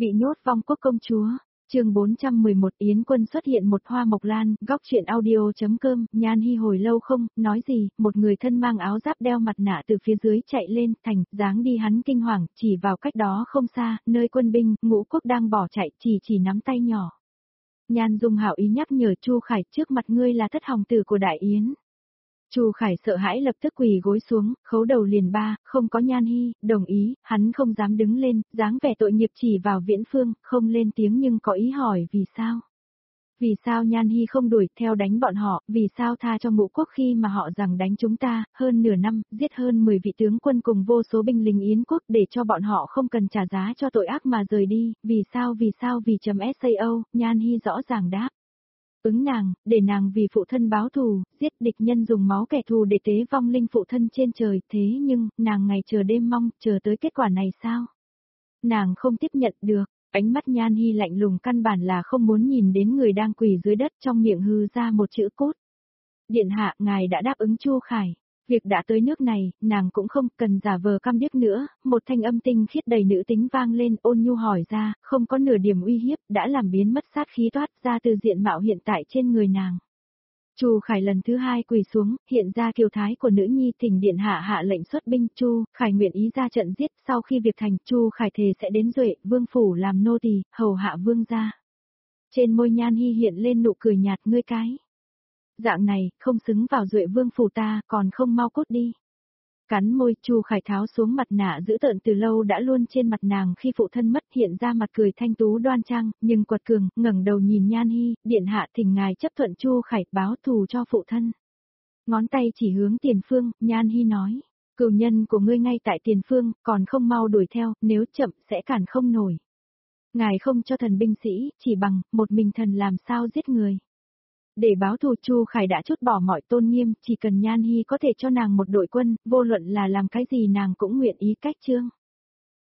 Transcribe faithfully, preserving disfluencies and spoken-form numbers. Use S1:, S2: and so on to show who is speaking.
S1: Bị nhốt vong quốc công chúa. Chương bốn trăm mười một Yến Quân xuất hiện một hoa mộc lan, góc truyện audio.com, Nhan Hi hồi lâu không, nói gì, một người thân mang áo giáp đeo mặt nạ từ phía dưới chạy lên, thành, dáng đi hắn kinh hoàng, chỉ vào cách đó không xa, nơi quân binh, ngũ quốc đang bỏ chạy, chỉ chỉ nắm tay nhỏ. Nhan Dung hảo ý nhắc nhở Chu Khải, trước mặt ngươi là thất hồng tử của Đại Yến. Chu Khải sợ hãi lập tức quỳ gối xuống, khấu đầu liền ba, không có Nhan Hi, đồng ý, hắn không dám đứng lên, dáng vẻ tội nghiệp chỉ vào Viễn Phương, không lên tiếng nhưng có ý hỏi vì sao. Vì sao Nhan Hi không đuổi theo đánh bọn họ, vì sao tha cho ngũ quốc khi mà họ rằng đánh chúng ta, hơn nửa năm, giết hơn mười vị tướng quân cùng vô số binh lính Yến quốc để cho bọn họ không cần trả giá cho tội ác mà rời đi, vì sao vì sao vì chấm sao, Nhan Hi rõ ràng đáp. Ứng nàng, để nàng vì phụ thân báo thù, giết địch nhân dùng máu kẻ thù để tế vong linh phụ thân trên trời, thế nhưng, nàng ngày chờ đêm mong, chờ tới kết quả này sao? Nàng không tiếp nhận được, ánh mắt Nhan Hi lạnh lùng căn bản là không muốn nhìn đến người đang quỳ dưới đất trong miệng hư ra một chữ cốt. Điện hạ, ngài đã đáp ứng Chu Khải. Việc đã tới nước này, nàng cũng không cần giả vờ căm điếc nữa, một thanh âm tinh khiết đầy nữ tính vang lên, ôn nhu hỏi ra, không có nửa điểm uy hiếp, đã làm biến mất sát khí toát ra từ diện mạo hiện tại trên người nàng. Chu Khải lần thứ hai quỳ xuống, hiện ra kiều thái của nữ nhi, thỉnh điện hạ hạ lệnh xuất binh. Chu Khải nguyện ý ra trận giết, sau khi việc thành, Chu Khải thề sẽ đến Duệ vương phủ làm nô tỳ, hầu hạ vương gia. Trên môi Nhan Hi hiện lên nụ cười nhạt, ngươi cái dạng này, không xứng vào Duệ vương phủ ta, còn không mau cút đi. Cắn môi, Chu Khải tháo xuống mặt nạ giữ tợn từ lâu đã luôn trên mặt nàng khi phụ thân mất, hiện ra mặt cười thanh tú đoan trang, nhưng quật cường, ngẩng đầu nhìn Nhan Hi, điện hạ thỉnh ngài chấp thuận Chu Khải báo thù cho phụ thân. Ngón tay chỉ hướng Tiền Phương, Nhan Hi nói, cừu nhân của ngươi ngay tại Tiền Phương, còn không mau đuổi theo, nếu chậm sẽ cản không nổi. Ngài không cho thần binh sĩ, chỉ bằng một mình thần làm sao giết người. Để báo thù, Chu Khải đã trút bỏ mọi tôn nghiêm, chỉ cần Nhan Hi có thể cho nàng một đội quân, vô luận là làm cái gì nàng cũng nguyện ý cách chương.